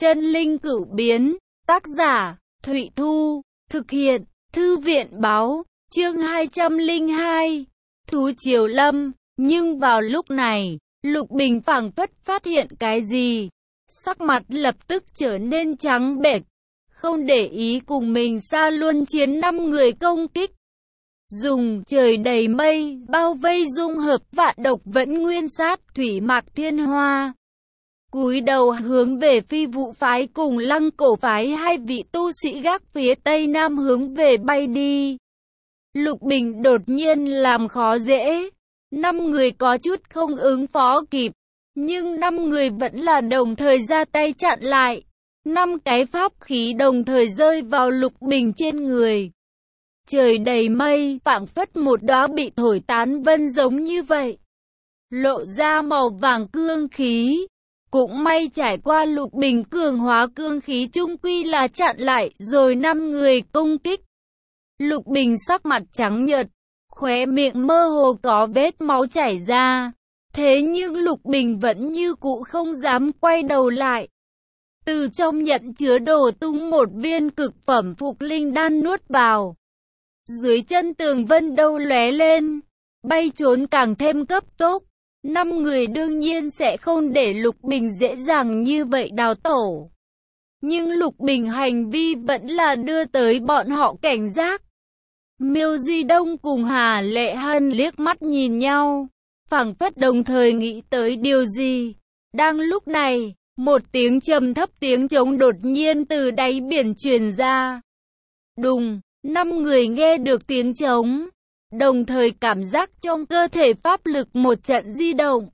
Chân linh cửu biến, tác giả, Thụy Thu, thực hiện, Thư viện báo, chương 202, Thú Triều Lâm. Nhưng vào lúc này, Lục Bình phảng phất phát hiện cái gì, sắc mặt lập tức trở nên trắng bệch, không để ý cùng mình xa luân chiến 5 người công kích. Dùng trời đầy mây, bao vây dung hợp vạn độc vẫn nguyên sát thủy mạc thiên hoa. Cúi đầu hướng về Phi Vụ phái cùng Lăng Cổ phái, hai vị tu sĩ gác phía tây nam hướng về bay đi. Lục Bình đột nhiên làm khó dễ. 5 người có chút không ứng phó kịp, nhưng 5 người vẫn là đồng thời ra tay chặn lại. 5 cái pháp khí đồng thời rơi vào Lục Bình trên người. Trời đầy mây, phảng phất một đóa bị thổi tán vân giống như vậy, lộ ra màu vàng cương khí. Cũng may trải qua Lục Bình cường hóa cương khí chung quy là chặn lại rồi 5 người công kích. Lục Bình sắc mặt trắng nhợt, khóe miệng mơ hồ có vết máu chảy ra. Thế nhưng Lục Bình vẫn như cũ không dám quay đầu lại. Từ trong nhận chứa đồ tung một viên cực phẩm phục linh đan nuốt vào. Dưới chân tường vân đâu lóe lên, bay trốn càng thêm cấp tốc. 5 người đương nhiên sẽ không để Lục Bình dễ dàng như vậy đào tổ. Nhưng Lục Bình hành vi vẫn là đưa tới bọn họ cảnh giác. Miêu Duy Đông cùng Hà Lệ Hân liếc mắt nhìn nhau, phảng phất đồng thời nghĩ tới điều gì. Đang lúc này, một tiếng trầm thấp tiếng trống đột nhiên từ đáy biển truyền ra. Đùng, 5 người nghe được tiếng trống, đồng thời cảm giác trong cơ thể pháp lực một trận di động.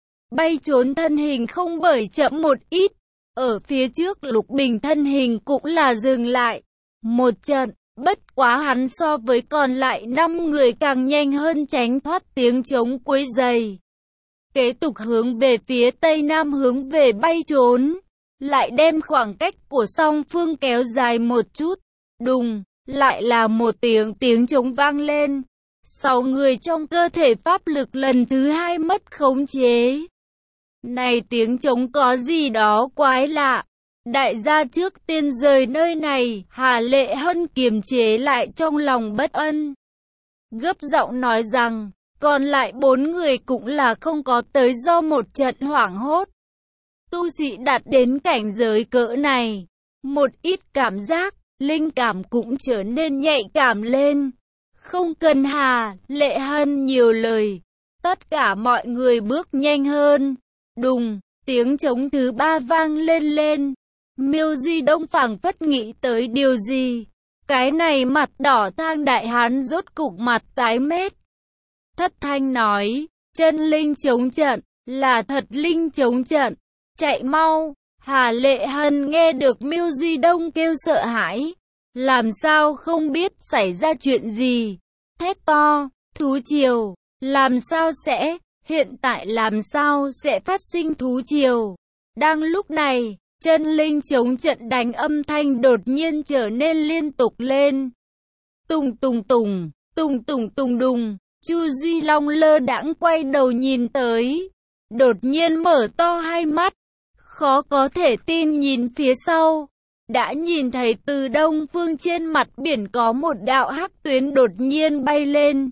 Bay trốn thân hình không bởi chậm một ít. Ở phía trước Lục Bình thân hình cũng là dừng lại một trận, bất quá hắn so với còn lại 5 người càng nhanh hơn tránh thoát tiếng trống quấy rầy. Kế tục hướng về phía tây nam hướng về bay trốn, lại đem khoảng cách của song phương kéo dài một chút. Đùng, lại là một tiếng trống vang lên. 6 người trong cơ thể pháp lực lần thứ 2 mất khống chế. Này tiếng trống có gì đó quái lạ. Đại gia trước tiên rời nơi này. Hà Lệ Hân kiềm chế lại trong lòng bất an, gấp giọng nói rằng, còn lại 4 người cũng là không có tới do một trận hoảng hốt. Tu sĩ đạt đến cảnh giới cỡ này, một ít cảm giác, linh cảm cũng trở nên nhạy cảm lên. Không cần Hà Lệ Hân nhiều lời, tất cả mọi người bước nhanh hơn. Đùng, tiếng trống thứ 3 vang lên. Miêu Duy Đông phảng phất nghĩ tới điều gì. Cái này mặt đỏ thang đại hán rốt cục mặt tái mét. Thất thanh nói, chân linh chống trận, là thật linh chống trận, chạy mau. Hà Lệ Hân nghe được Miêu Duy Đông kêu sợ hãi, làm sao không biết xảy ra chuyện gì. Thét to, thú triều, làm sao sẽ, hiện tại làm sao sẽ phát sinh thú triều. Đang lúc này, chân linh chống trận đánh âm thanh đột nhiên trở nên liên tục lên. Tùng tùng tùng, tùng tùng tùng đùng. Chu Duy Long lơ đãng quay đầu nhìn tới, đột nhiên mở to hai mắt, khó có thể tin nhìn phía sau. Đã nhìn thấy từ đông phương trên mặt biển có một đạo hắc tuyến đột nhiên bay lên.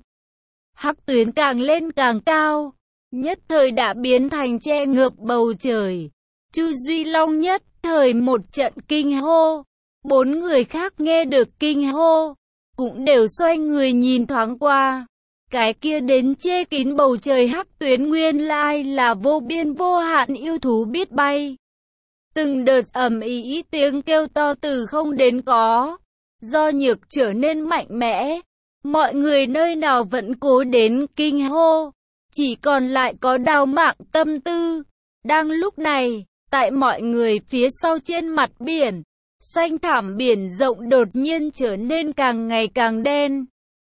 Hắc tuyến càng lên càng cao, nhất thời đã biến thành che ngợp bầu trời. Chu Duy Long nhất thời một trận kinh hô. 4 người khác nghe được kinh hô, cũng đều xoay người nhìn thoáng qua. Cái kia đến che kín bầu trời hắc tuyến nguyên lai là vô biên vô hạn yêu thú biết bay. Từng đợt ầm ĩ tiếng kêu to từ không đến có, do nhược trở nên mạnh mẽ. Mọi người nơi nào vẫn cố đến kinh hô, chỉ còn lại có đào mạng tâm tư. Đang lúc này, tại mọi người phía sau trên mặt biển, xanh thảm biển rộng đột nhiên trở nên càng ngày càng đen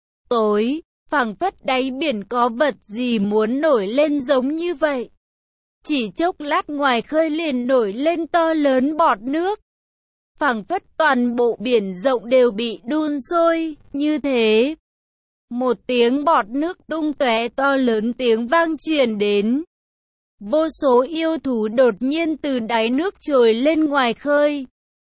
tối, phảng phất đáy biển có vật gì muốn nổi lên giống như vậy. Chỉ chốc lát ngoài khơi liền nổi lên to lớn bọt nước, phảng phất toàn bộ biển rộng đều bị đun sôi, như thế. Một tiếng bọt nước tung tóe to lớn tiếng vang truyền đến. vô số yêu thú đột nhiên từ đáy nước trồi lên ngoài khơi.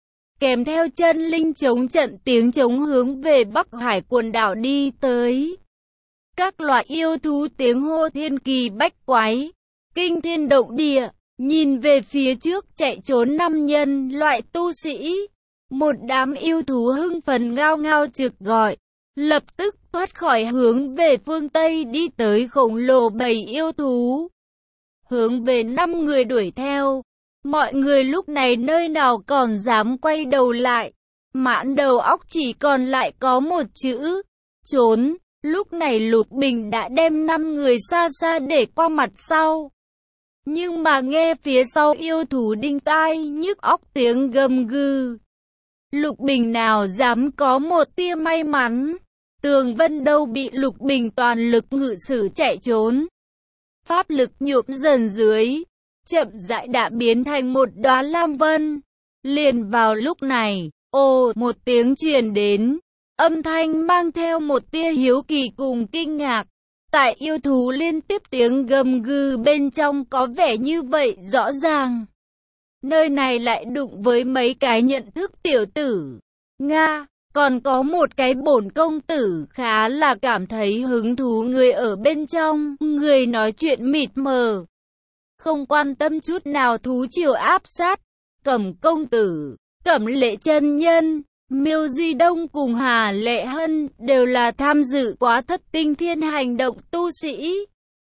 Kèm theo chân linh chống trận tiếng trống hướng về Bắc Hải quần đảo đi tới. Các loại yêu thú tiếng hô thiên kỳ bách quái, kinh thiên động địa, nhìn về phía trước chạy trốn 5 nhân loại tu sĩ. Một đám yêu thú hưng phấn ngao ngao trực gọi, lập tức thoát khỏi hướng về phương Tây đi tới khổng lồ bầy yêu thú. Hướng về 5 người đuổi theo, mọi người lúc này nơi nào còn dám quay đầu lại, mãn đầu óc chỉ còn lại có một chữ, trốn. Lúc này Lục Bình đã đem 5 người xa xa để qua mặt sau. Nhưng mà nghe phía sau yêu thú đinh tai nhức óc tiếng gầm gừ. Lục Bình nào dám có một tia may mắn. Tường Vân đâu bị Lục Bình toàn lực ngự sử chạy trốn. Pháp lực nhuộm dần dưới, chậm rãi đã biến thành một đóa lam vân. Liền vào lúc này, ồ một tiếng truyền đến. Âm thanh mang theo một tia hiếu kỳ cùng kinh ngạc. Tại yêu thú liên tiếp tiếng gầm gừ bên trong có vẻ như vậy rõ ràng. Nơi này lại đụng với mấy cái nhận thức tiểu tử. Nga, còn có một cái bổn công tử khá là cảm thấy hứng thú người ở bên trong. Người nói chuyện mịt mờ, không quan tâm chút nào thú triều áp sát. Cẩm công tử, Cẩm Lệ chân nhân, Miêu Duy Đông cùng Hà Lệ Hân đều là tham dự quá Thất Tinh Thiên hành động tu sĩ.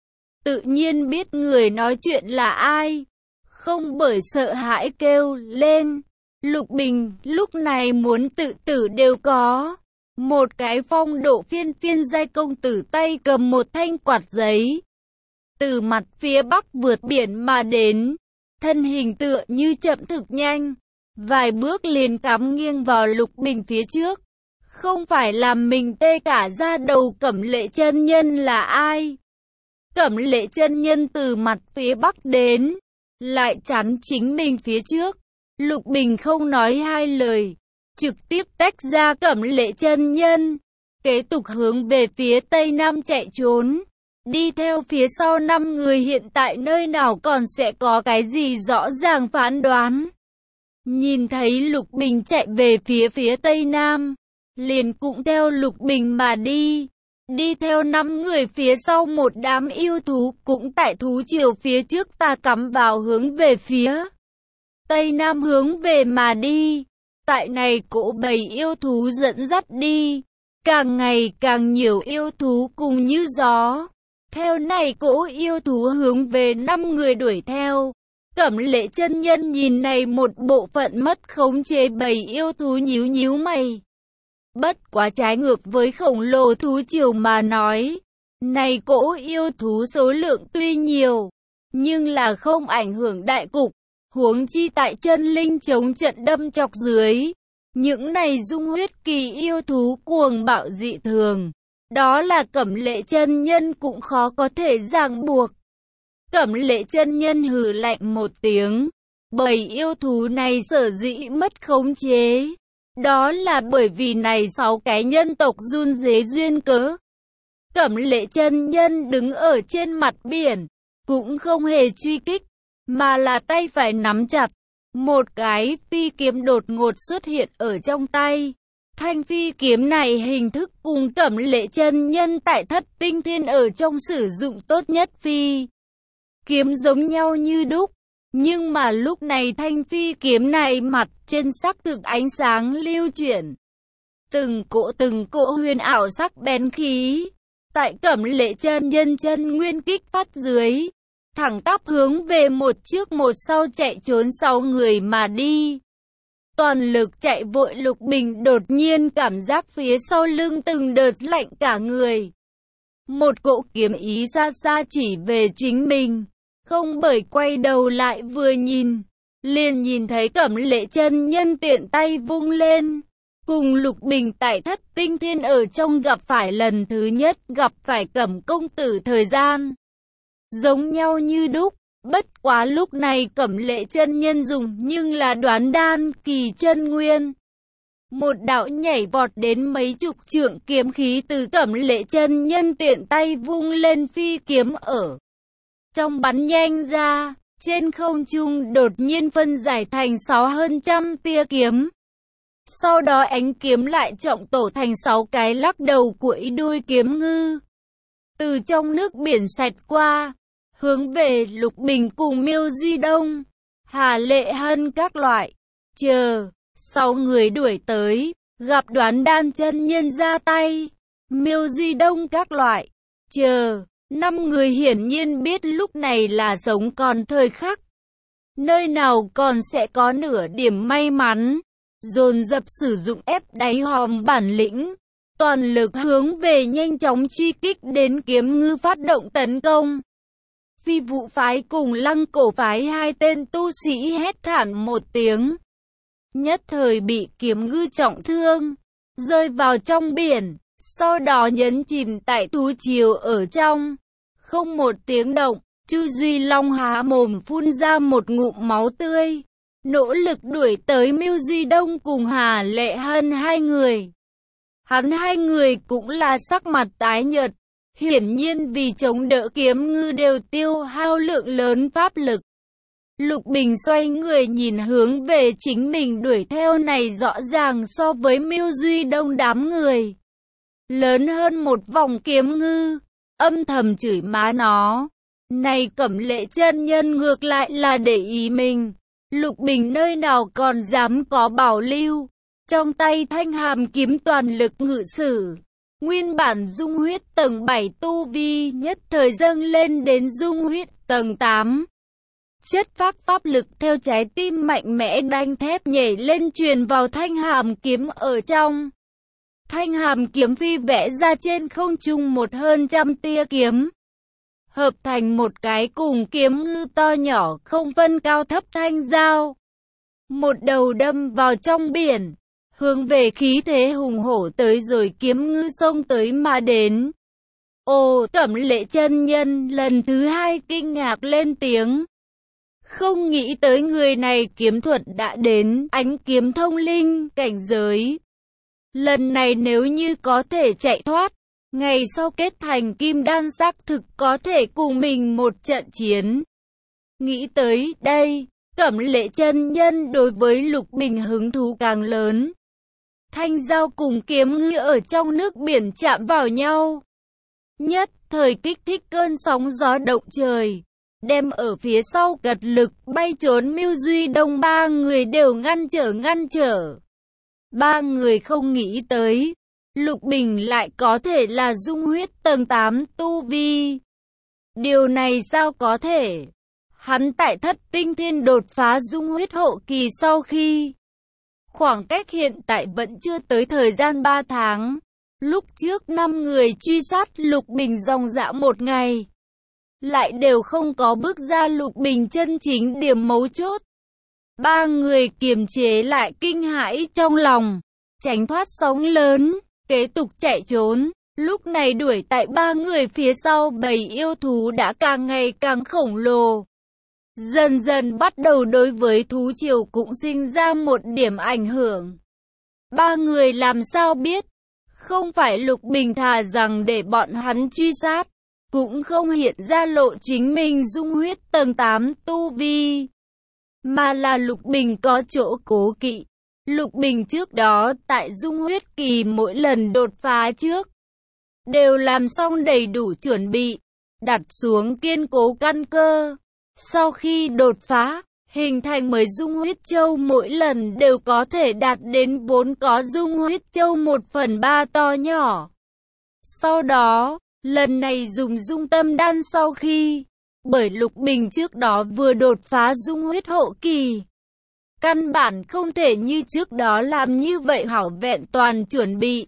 Tự nhiên biết người nói chuyện là ai, không bởi sợ hãi kêu lên. Lục Bình lúc này muốn tự tử đều có. Một cái phong độ phiên phiên giai công tử tay cầm một thanh quạt giấy, từ mặt phía bắc vượt biển mà đến, thân hình tựa như chậm thực nhanh. Vài bước liền cắm nghiêng vào Lục Bình phía trước. Không phải làm mình tê cả da đầu. Cẩm Lệ chân nhân là ai? Cẩm Lệ chân nhân từ mặt phía bắc đến, lại chắn chính mình phía trước. Lục Bình không nói hai lời, trực tiếp tách ra Cẩm Lệ chân nhân, kế tục hướng về phía tây nam chạy trốn. Đi theo phía sau 5 người hiện tại nơi nào còn sẽ có cái gì rõ ràng phán đoán. Nhìn thấy Lục Bình chạy về phía tây nam, liền cũng theo Lục Bình mà đi. Đi theo 5 người phía sau một đám yêu thú cũng tại thú triều phía trước ta cắm vào hướng về phía tây nam hướng về mà đi. Tại này cỗ bầy yêu thú dẫn dắt đi, càng ngày càng nhiều yêu thú cùng như gió. Theo này cỗ yêu thú hướng về 5 người đuổi theo. Cẩm Lệ chân nhân nhìn này một bộ phận mất khống chế bầy yêu thú nhíu nhíu mày. Bất quá trái ngược với khổng lồ thú triều mà nói, này cỗ yêu thú số lượng tuy nhiều, nhưng là không ảnh hưởng đại cục. Huống chi tại chân linh chống trận đâm chọc dưới, những này dung huyết kỳ yêu thú cuồng bạo dị thường, đó là Cẩm Lệ chân nhân cũng khó có thể ràng buộc. Cẩm Lệ chân nhân hừ lạnh một tiếng, bầy yêu thú này sở dĩ mất khống chế, đó là bởi vì này 6 cái nhân tộc run rế duyên cớ. Cẩm Lệ chân nhân đứng ở trên mặt biển, cũng không hề truy kích, mà là tay phải nắm chặt. Một cái phi kiếm đột ngột xuất hiện ở trong tay. Thanh phi kiếm này hình thức cùng Cẩm Lệ chân nhân tại Thất Tinh Thiên ở trong sử dụng tốt nhất phi kiếm giống nhau như đúc. Nhưng mà lúc này thanh phi kiếm này mặt trên sắc thực ánh sáng lưu chuyển. Từng cỗ huyền ảo sắc bén khí. Tại Cẩm Lệ chân nhân chân nguyên kích phát dưới, thẳng tắp hướng về một trước một sau chạy trốn 6 người mà đi. Toàn lực chạy vội Lục Bình đột nhiên cảm giác phía sau lưng từng đợt lạnh cả người. Một cỗ kiếm ý xa xa chỉ về chính mình. Không bởi quay đầu lại vừa nhìn, liền nhìn thấy Cẩm Lệ chân nhân tiện tay vung lên. Cùng Lục Bình tại Thất Tinh Thiên ở trong gặp phải lần thứ nhất gặp phải Cẩm công tử thời gian giống nhau như đúc. Bất quá lúc này Cẩm Lệ chân nhân dùng nhưng là đoán đan kỳ chân nguyên. Một đạo nhảy vọt đến mấy chục trượng kiếm khí từ Cẩm Lệ chân nhân tiện tay vung lên phi kiếm ở trong bắn nhanh ra, trên không trung đột nhiên phân giải thành 6 hơn trăm tia kiếm. Sau đó ánh kiếm lại trọng tổ thành 6 cái lắc đầu cuối đuôi kiếm ngư. Từ trong nước biển xẹt qua, hướng về Lục Bình cùng Miêu Duy Đông, Hà Lệ Hân các loại. Chờ, 6 người đuổi tới, gặp Đoán Đan chân nhân ra tay, Miêu Duy Đông các loại. Chờ, 5 người hiển nhiên biết lúc này là sống còn thời khắc. Nơi nào còn sẽ có nửa điểm may mắn, dồn dập sử dụng ép đáy hòm bản lĩnh, toàn lực hướng về nhanh chóng truy kích đến kiếm ngư phát động tấn công. Phi Vụ phái cùng Lăng Cổ phái hai tên tu sĩ hét thảm một tiếng, nhất thời bị kiếm ngư trọng thương, rơi vào trong biển, sau đó nhấn chìm tại thú triều ở trong. Không một tiếng động, Chu Duy Long há mồm phun ra một ngụm máu tươi, nỗ lực đuổi tới Miêu Duy Đông cùng Hà Lệ Hân hai người. Hắn hai người cũng là sắc mặt tái nhợt, hiển nhiên vì chống đỡ kiếm ngư đều tiêu hao lượng lớn pháp lực. Lục Bình xoay người nhìn hướng về chính mình đuổi theo này rõ ràng so với Miêu Duy Đông đám người lớn hơn một vòng kiếm ngư, âm thầm chửi má nó. Này Cẩm Lệ chân nhân ngược lại là để ý mình. Lục Bình nơi nào còn dám có bảo lưu, trong tay thanh hàm kiếm toàn lực ngự sử. Nguyên bản dung huyết tầng 7 tu vi nhất thời dâng lên đến dung huyết tầng 8. Chất phác pháp lực theo trái tim mạnh mẽ đanh thép nhảy lên truyền vào thanh hàm kiếm ở trong. Thanh hàm kiếm phi vẽ ra trên không trung một hơn trăm tia kiếm, hợp thành một cái cùng kiếm ngư to nhỏ không phân cao thấp thanh dao. Một đầu đâm vào trong biển, hướng về khí thế hùng hổ tới rồi kiếm ngư xông tới mà đến. Ồ, Cẩm Lệ chân nhân lần thứ hai kinh ngạc lên tiếng. Không nghĩ tới người này kiếm thuật đã đến ánh kiếm thông linh cảnh giới. Lần này nếu như có thể chạy thoát, ngày sau kết thành kim đan xác thực có thể cùng mình một trận chiến. Nghĩ tới đây, Cẩm Lệ chân nhân đối với Lục Bình hứng thú càng lớn. Thanh dao cùng kiếm ngư ở trong nước biển chạm vào nhau, nhất thời kích thích cơn sóng gió động trời, đem ở phía sau cật lực bay trốn Miêu Duy Đông ba người đều ngăn trở. Ba người không nghĩ tới, Lục Bình lại có thể là dung huyết tầng 8 tu vi. Điều này sao có thể? Hắn tại Thất Tinh Thiên đột phá dung huyết hậu kỳ sau khi, khoảng cách hiện tại vẫn chưa tới thời gian 3 tháng. Lúc trước 5 người truy sát Lục Bình dòng dã một ngày, lại đều không có bước ra Lục Bình chân chính điểm mấu chốt. Ba người kiềm chế lại kinh hãi trong lòng, tránh thoát sóng lớn, kế tục chạy trốn. Lúc này đuổi tại ba người phía sau bầy yêu thú đã càng ngày càng khổng lồ, dần dần bắt đầu đối với thú triều cũng sinh ra một điểm ảnh hưởng. Ba người làm sao biết, không phải Lục Bình thà rằng để bọn hắn truy sát, cũng không hiện ra lộ chính mình dung huyết tầng 8 tu vi, mà là Lục Bình có chỗ cố kỵ. Lục Bình trước đó tại dung huyết kỳ mỗi lần đột phá trước, đều làm xong đầy đủ chuẩn bị, đặt xuống kiên cố căn cơ. Sau khi đột phá, hình thành mới dung huyết châu mỗi lần đều có thể đạt đến 4 có dung huyết châu 1/3 to nhỏ. Sau đó, lần này dùng dung tâm đan sau khi, bởi Lục Bình trước đó vừa đột phá dung huyết hậu kỳ, căn bản không thể như trước đó làm như vậy hảo vẹn toàn chuẩn bị.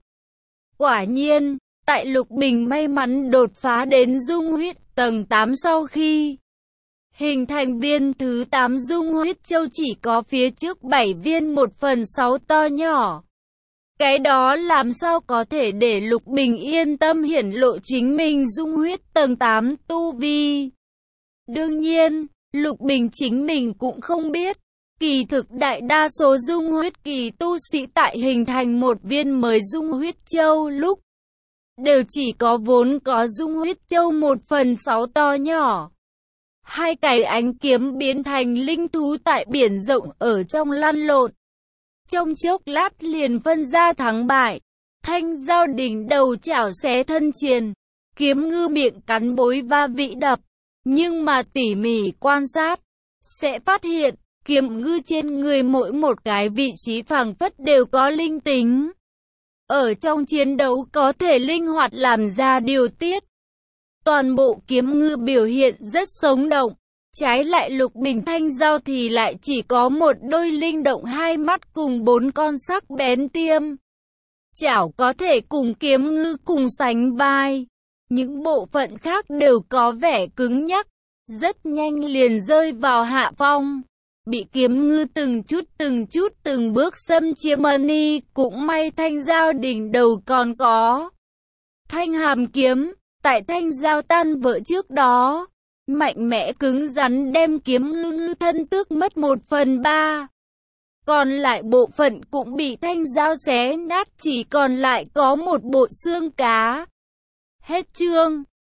Quả nhiên, tại Lục Bình may mắn đột phá đến dung huyết tầng 8 sau khi, hình thành viên thứ 8 dung huyết châu chỉ có phía trước 7 viên 1/6 to nhỏ. Cái đó làm sao có thể để Lục Bình yên tâm hiển lộ chính mình dung huyết tầng 8 tu vi. Đương nhiên, Lục Bình chính mình cũng không biết, kỳ thực đại đa số dung huyết kỳ tu sĩ tại hình thành một viên mới dung huyết châu lúc, đều chỉ có vốn có dung huyết châu 1/6 to nhỏ. Hai cái ánh kiếm biến thành linh thú tại biển rộng ở trong lăn lộn. Trong chốc lát liền phân ra thắng bại. Thanh dao đỉnh đầu chảo xé thân triền, kiếm ngư miệng cắn bối va vĩ đập. Nhưng mà tỉ mỉ quan sát, sẽ phát hiện, kiếm ngư trên người mỗi một cái vị trí phảng phất đều có linh tính. Ở trong chiến đấu có thể linh hoạt làm ra điều tiết. Toàn bộ kiếm ngư biểu hiện rất sống động. Trái lại Lục Bình thanh dao thì lại chỉ có một đôi linh động hai mắt cùng 4 con sắc bén tiêm. Chảo có thể cùng kiếm ngư cùng sánh vai. Những bộ phận khác đều có vẻ cứng nhắc, rất nhanh liền rơi vào hạ phong. Bị kiếm ngư từng bước xâm chiếm mani, cũng may thanh dao đỉnh đầu còn có thanh hàm kiếm, tại thanh dao tan vỡ trước đó, mạnh mẽ cứng rắn đem kiếm ngư thân tước mất 1/3. Còn lại bộ phận cũng bị thanh dao xé nát, chỉ còn lại có một bộ xương cá. Hết chương.